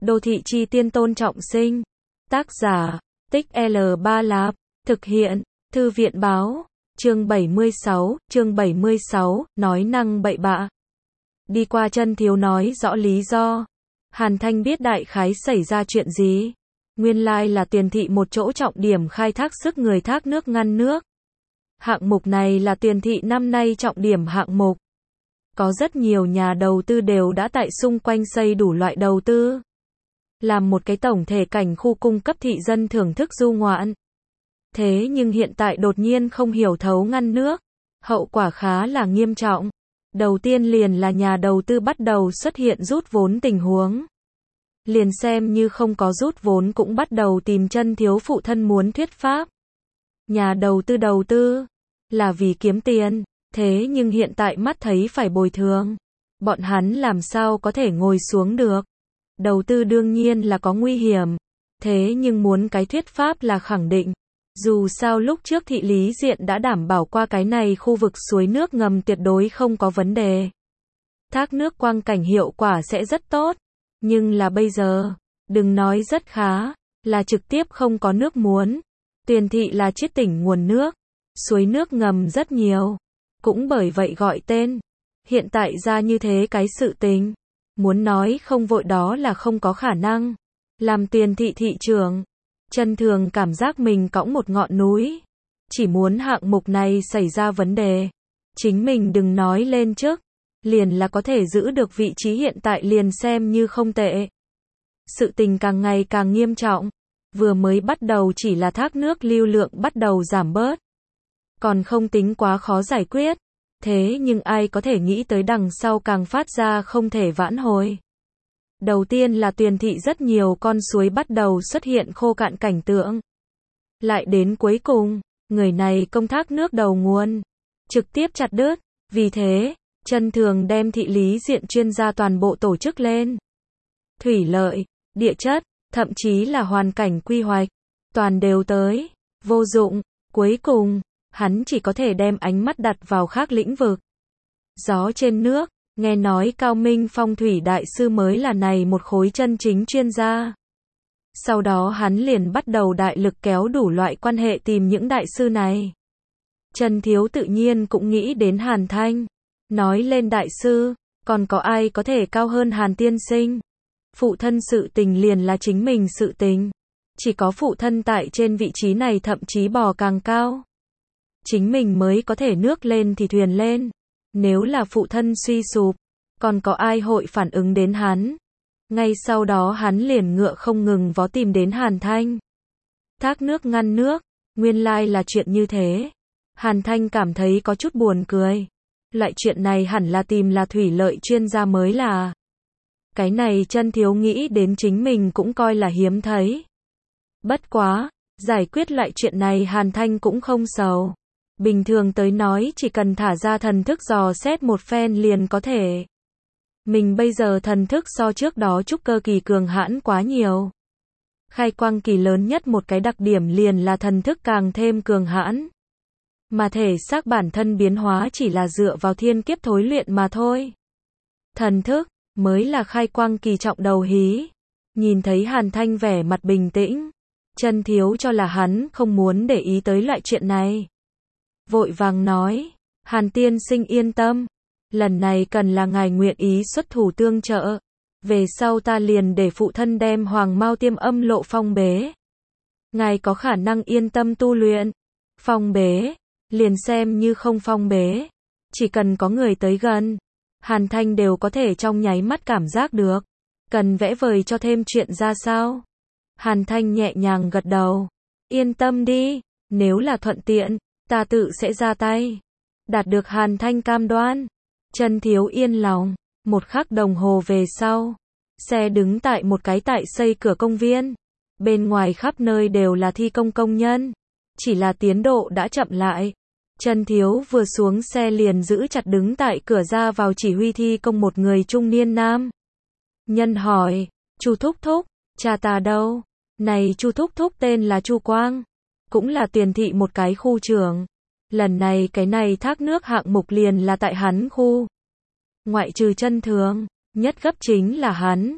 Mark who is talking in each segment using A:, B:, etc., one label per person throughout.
A: Đô thị chi tiên Tôn Trọng Sinh. Tác giả, Tích L3 Lạp. Thực hiện, Thư viện báo. Chương 76, nói năng bậy bạ. Đi qua Chân Thiếu nói rõ lý do. Hàn Thanh biết đại khái xảy ra chuyện gì. Nguyên lai là Tiền thị một chỗ trọng điểm khai thác sức người thác nước ngăn nước. Hạng mục này là Tiền thị năm nay trọng điểm hạng mục. Có rất nhiều nhà đầu tư đều đã tại xung quanh xây đủ loại đầu tư. Làm một cái tổng thể cảnh khu cung cấp thị dân thưởng thức du ngoạn. Thế nhưng hiện tại đột nhiên không hiểu thấu ngăn nước. Hậu quả khá là nghiêm trọng. Đầu tiên liền là nhà đầu tư bắt đầu xuất hiện rút vốn tình huống. Liền xem như không có rút vốn cũng bắt đầu tìm Chân Thiếu phụ thân muốn thuyết pháp. Nhà đầu tư là vì kiếm tiền, thế nhưng hiện tại mắt thấy phải bồi thường. Bọn hắn làm sao có thể ngồi xuống được. Đầu tư đương nhiên là có nguy hiểm, thế nhưng muốn cái thuyết pháp là khẳng định. Dù sao lúc trước thị lý diện đã đảm bảo qua cái này khu vực suối nước ngầm tuyệt đối không có vấn đề. Thác nước quang cảnh hiệu quả sẽ rất tốt, nhưng là bây giờ, đừng nói rất khá, là trực tiếp không có nước muốn. Tiền thị là chiết tỉnh nguồn nước, suối nước ngầm rất nhiều, cũng bởi vậy gọi tên. Hiện tại ra như thế cái sự tình, muốn nói không vội đó là không có khả năng. Làm Tiền thị thị trưởng, Chân Thường cảm giác mình cõng một ngọn núi. Chỉ muốn hạng mục này xảy ra vấn đề, chính mình đừng nói lên trước, liền là có thể giữ được vị trí hiện tại liền xem như không tệ. Sự tình càng ngày càng nghiêm trọng. Vừa mới bắt đầu chỉ là thác nước lưu lượng bắt đầu giảm bớt, còn không tính quá khó giải quyết. Thế nhưng ai có thể nghĩ tới đằng sau càng phát ra không thể vãn hồi. Đầu tiên là Tiền thị rất nhiều con suối bắt đầu xuất hiện khô cạn cảnh tượng. Lại đến cuối cùng, người này công thác nước đầu nguồn trực tiếp chặt đứt. Vì thế, Chân Thường đem thị lý diện chuyên gia toàn bộ tổ chức lên. Thủy lợi, địa chất, thậm chí là hoàn cảnh quy hoạch, toàn đều tới. Vô dụng, cuối cùng, hắn chỉ có thể đem ánh mắt đặt vào khác lĩnh vực. Gió trên nước, nghe nói Cao Minh phong thủy đại sư mới là này một khối chân chính chuyên gia. Sau đó hắn liền bắt đầu đại lực kéo đủ loại quan hệ tìm những đại sư này. Chân Thiếu tự nhiên cũng nghĩ đến Hàn Thanh. Nói lên đại sư, còn có ai có thể cao hơn Hàn tiên sinh? Phụ thân sự tình liền là chính mình sự tình. Chỉ có phụ thân tại trên vị trí này thậm chí bò càng cao. Chính mình mới có thể nước lên thì thuyền lên. Nếu là phụ thân suy sụp, còn có ai hội phản ứng đến hắn? Ngay sau đó hắn liền ngựa không ngừng vó tìm đến Hàn Thanh. Thác nước ngăn nước, nguyên lai là chuyện như thế. Hàn Thanh cảm thấy có chút buồn cười. Loại chuyện này hẳn là tìm là thủy lợi chuyên gia mới là. Cái này Chân Thiếu nghĩ đến chính mình cũng coi là hiếm thấy. Bất quá, giải quyết loại chuyện này Hàn Thanh cũng không sầu. Bình thường tới nói chỉ cần thả ra thần thức dò xét một phen liền có thể. Mình bây giờ thần thức so trước đó trúc cơ kỳ cường hãn quá nhiều. Khai quang kỳ lớn nhất một cái đặc điểm liền là thần thức càng thêm cường hãn. Mà thể xác bản thân biến hóa chỉ là dựa vào thiên kiếp thối luyện mà thôi. Thần thức mới là khai quang kỳ trọng đầu hí. Nhìn thấy Hàn Thanh vẻ mặt bình tĩnh, Chân Thiếu cho là hắn không muốn để ý tới loại chuyện này. Vội vàng nói, Hàn tiên sinh yên tâm, lần này cần là ngài nguyện ý xuất thủ tương trợ. Về sau ta liền để phụ thân đem Hoàng Mao Tiêm Âm lộ phong bế. Ngài có khả năng yên tâm tu luyện. Phong bế, liền xem như không phong bế. Chỉ cần có người tới gần, Hàn Thanh đều có thể trong nháy mắt cảm giác được. Cần vẽ vời cho thêm chuyện ra sao? Hàn Thanh nhẹ nhàng gật đầu. Yên tâm đi, nếu là thuận tiện, ta tự sẽ ra tay. Đạt được Hàn Thanh cam đoan, Chân Thiếu yên lòng. Một khắc đồng hồ về sau, xe đứng tại một cái tại xây cửa công viên. Bên ngoài khắp nơi đều là thi công công nhân. Chỉ là tiến độ đã chậm lại. Chân Thiếu vừa xuống xe liền giữ chặt đứng tại cửa ra vào chỉ huy thi công một người trung niên nam. Nhân hỏi, Chu thúc thúc, cha ta đâu? Này Chu thúc thúc tên là Chu Quang, cũng là Tiền thị một cái khu trưởng. Lần này cái này thác nước hạng mục liền là tại hắn khu. Ngoại trừ Chân Thường, nhất gấp chính là hắn.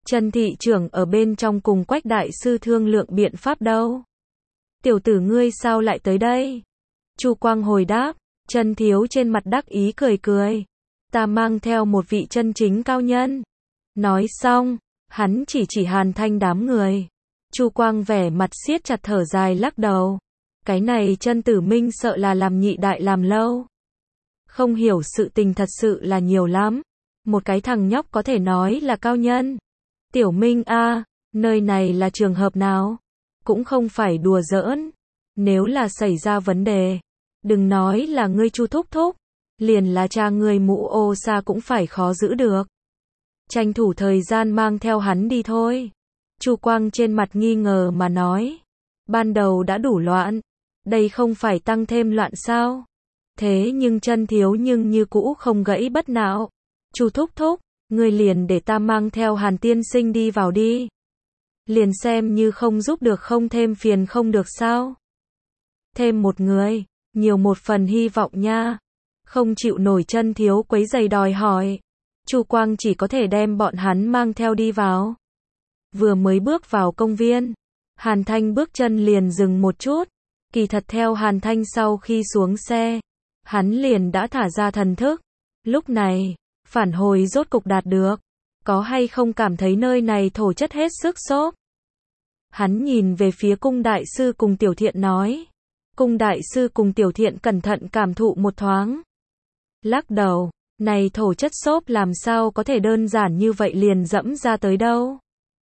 A: Chân thị trưởng ở bên trong cùng Quách đại sư thương lượng biện pháp đâu. Tiểu tử ngươi sao lại tới đây? Chu Quang hồi đáp, Chân thiếu trên mặt đắc ý cười cười. Ta mang theo một vị chân chính cao nhân. Nói xong, hắn chỉ Hàn Thanh đám người. Chu Quang vẻ mặt siết chặt thở dài lắc đầu. Cái này Chân Tử Minh sợ là làm nhị đại làm lâu. Không hiểu sự tình thật sự là nhiều lắm. Một cái thằng nhóc có thể nói là cao nhân. Tiểu Minh a, nơi này là trường hợp nào? Cũng không phải đùa giỡn. Nếu là xảy ra vấn đề, đừng nói là ngươi Chu thúc thúc, liền là cha ngươi Mũ Ô Sa cũng phải khó giữ được. Tranh thủ thời gian mang theo hắn đi thôi. Chu Quang trên mặt nghi ngờ mà nói. Ban đầu đã đủ loạn, đây không phải tăng thêm loạn sao? Thế nhưng Chân thiếu nhưng như cũ không gãy bất nạo. Chu thúc thúc, ngươi liền để ta mang theo Hàn tiên sinh đi vào đi. Liền xem như không giúp được không thêm phiền không được sao? Thêm một người, nhiều một phần hy vọng nha. Không chịu nổi Chân thiếu quấy giày đòi hỏi. Chu Quang chỉ có thể đem bọn hắn mang theo đi vào. Vừa mới bước vào công viên, Hàn Thanh bước chân liền dừng một chút. Kỳ thật theo Hàn Thanh sau khi xuống xe, hắn liền đã thả ra thần thức. Lúc này, phản hồi rốt cục đạt được. Có hay không cảm thấy nơi này thổ chất hết sức xốp? Hắn nhìn về phía Cung đại sư cùng Tiểu Thiện nói. Cung đại sư cùng Tiểu Thiện cẩn thận cảm thụ một thoáng. Lắc đầu, này thổ chất xốp làm sao có thể đơn giản như vậy liền dẫm ra tới đâu.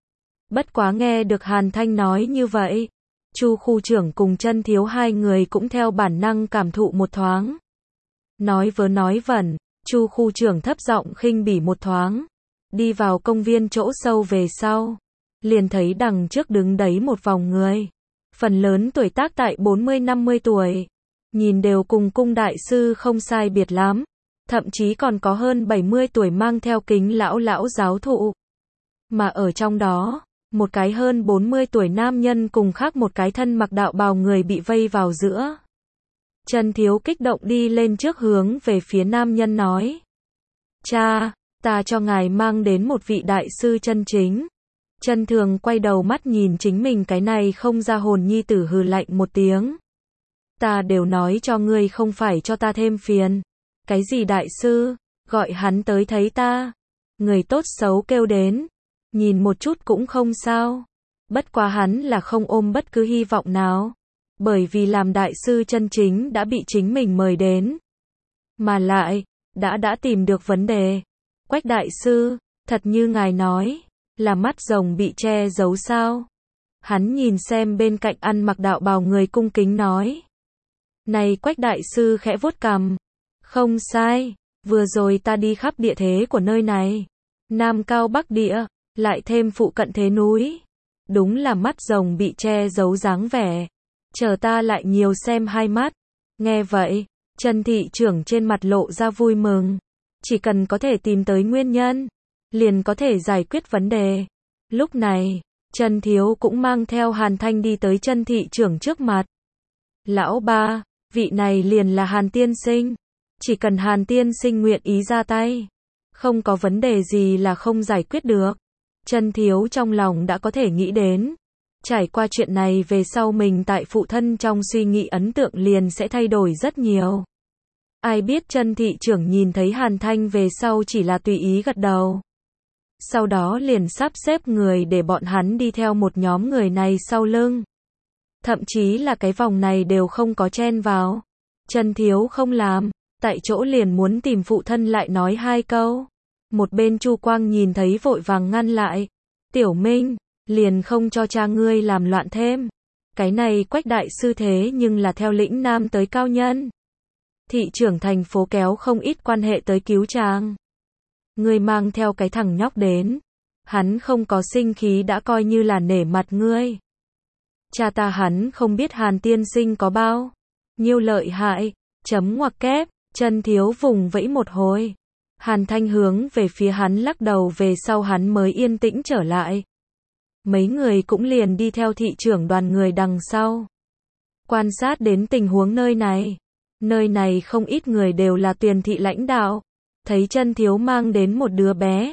A: Bất quá nghe được Hàn Thanh nói như vậy, Chu khu trưởng cùng Chân thiếu hai người cũng theo bản năng cảm thụ một thoáng. Nói vớ nói vẩn, Chu khu trưởng thấp giọng khinh bỉ một thoáng. Đi vào công viên chỗ sâu về sau, liền thấy đằng trước đứng đấy một vòng người. Phần lớn tuổi tác tại 40-50 tuổi. Nhìn đều cùng Cung đại sư không sai biệt lắm. Thậm chí còn có hơn 70 tuổi mang theo kính lão giáo thụ. Mà ở trong đó, một cái hơn 40 tuổi nam nhân cùng khác một cái thân mặc đạo bào người bị vây vào giữa. Chân thiếu kích động đi lên trước hướng về phía nam nhân nói. Cha, ta cho ngài mang đến một vị đại sư chân chính. Chân thường quay đầu mắt nhìn chính mình cái này không ra hồn nhi tử hừ lạnh một tiếng. Ta đều nói cho ngươi không phải cho ta thêm phiền. Cái gì đại sư, gọi hắn tới thấy ta. Người tốt xấu kêu đến. Nhìn một chút cũng không sao. Bất quá hắn là không ôm bất cứ hy vọng nào. Bởi vì làm đại sư chân chính đã bị chính mình mời đến. Mà lại, đã tìm được vấn đề. Quách đại sư, thật như ngài nói, là mắt rồng bị che giấu sao? Hắn nhìn xem bên cạnh ăn mặc đạo bào người cung kính nói. Này Quách đại sư khẽ vuốt cằm. Không sai, vừa rồi ta đi khắp địa thế của nơi này. Nam cao bắc địa, lại thêm phụ cận thế núi. Đúng là mắt rồng bị che giấu dáng vẻ. Chờ ta lại nhiều xem hai mắt. Nghe vậy, Chân thị trưởng trên mặt lộ ra vui mừng. Chỉ cần có thể tìm tới nguyên nhân, liền có thể giải quyết vấn đề. Lúc này, Chân thiếu cũng mang theo Hàn Thanh đi tới Chân thị trưởng trước mặt. Lão ba, vị này liền là Hàn tiên sinh. Chỉ cần Hàn tiên sinh nguyện ý ra tay, không có vấn đề gì là không giải quyết được. Chân thiếu trong lòng đã có thể nghĩ đến. Trải qua chuyện này về sau mình tại phụ thân trong suy nghĩ ấn tượng liền sẽ thay đổi rất nhiều. Ai biết Chân thị trưởng nhìn thấy Hàn Thanh về sau chỉ là tùy ý gật đầu. Sau đó liền sắp xếp người để bọn hắn đi theo một nhóm người này sau lưng. Thậm chí là cái vòng này đều không có chen vào. Chân thiếu không làm, tại chỗ liền muốn tìm phụ thân lại nói hai câu. Một bên Chu Quang nhìn thấy vội vàng ngăn lại. Tiểu Minh, liền không cho cha ngươi làm loạn thêm. Cái này Quách đại sư thế nhưng là theo lĩnh nam tới cao nhân. Thị trưởng thành phố kéo không ít quan hệ tới cứu chàng. Ngươi mang theo cái thằng nhóc đến. Hắn không có sinh khí đã coi như là nể mặt ngươi. Cha ta hắn không biết Hàn tiên sinh có bao nhiêu lợi hại. Chấm ngoặc kép, Chân thiếu vùng vẫy một hồi. Hàn Thanh hướng về phía hắn lắc đầu về sau hắn mới yên tĩnh trở lại. Mấy người cũng liền đi theo thị trưởng đoàn người đằng sau. Quan sát đến tình huống nơi này. Nơi này không ít người đều là Tuyền thị lãnh đạo. Thấy Chân thiếu mang đến một đứa bé.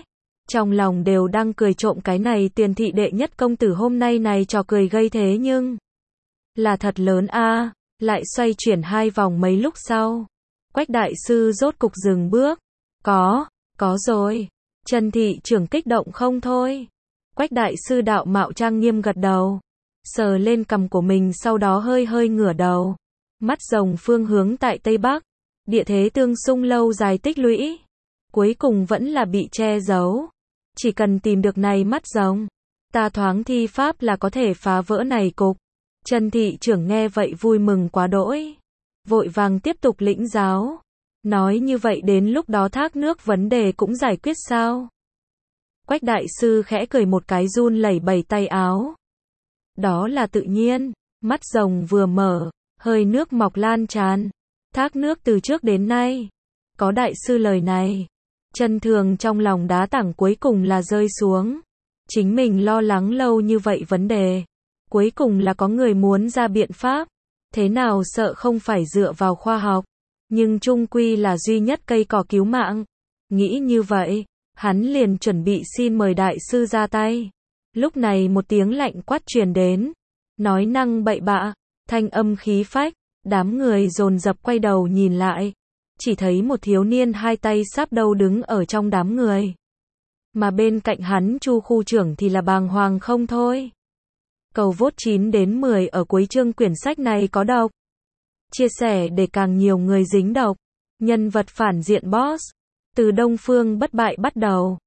A: trong lòng đều đang cười trộm cái này tiền thị đệ nhất công tử hôm nay này trò cười gây thế nhưng là thật lớn a. Lại xoay chuyển 2 vòng mấy lúc sau, Quách đại sư rốt cục dừng bước. Có rồi. Trần thị trưởng kích động không thôi. Quách đại sư đạo mạo trang nghiêm gật đầu, sờ lên cằm của mình sau đó hơi hơi ngửa đầu. Mắt rồng phương hướng tại Tây Bắc, địa thế tương xung lâu dài tích lũy, cuối cùng vẫn là bị che giấu. Chỉ cần tìm được này mắt rồng, ta thoáng thi pháp là có thể phá vỡ này cục. Trần thị trưởng nghe vậy vui mừng quá đỗi, vội vàng tiếp tục lĩnh giáo. Nói như vậy đến lúc đó thác nước vấn đề cũng giải quyết sao? Quách đại sư khẽ cười một cái run lẩy bẩy tay áo. Đó là tự nhiên. Mắt rồng vừa mở, hơi nước mọc lan tràn. Thác nước từ trước đến nay, có đại sư lời này, chân thường trong lòng đá tảng cuối cùng là rơi xuống. Chính mình lo lắng lâu như vậy vấn đề, cuối cùng là có người muốn ra biện pháp. Thế nào sợ không phải dựa vào khoa học, nhưng chung quy là duy nhất cây cỏ cứu mạng. Nghĩ như vậy, hắn liền chuẩn bị xin mời đại sư ra tay. Lúc này một tiếng lạnh quát truyền đến, nói năng bậy bạ, thanh âm khí phách, đám người dồn dập quay đầu nhìn lại, chỉ thấy một thiếu niên hai tay sáp đầu đứng ở trong đám người. Mà bên cạnh hắn Chu khu trưởng thì là bàng hoàng không thôi. Cầu vote 9 đến 10 ở cuối chương quyển sách này có độc. Chia sẻ để càng nhiều người dính độc. Nhân vật phản diện boss, từ Đông Phương bất bại bắt đầu.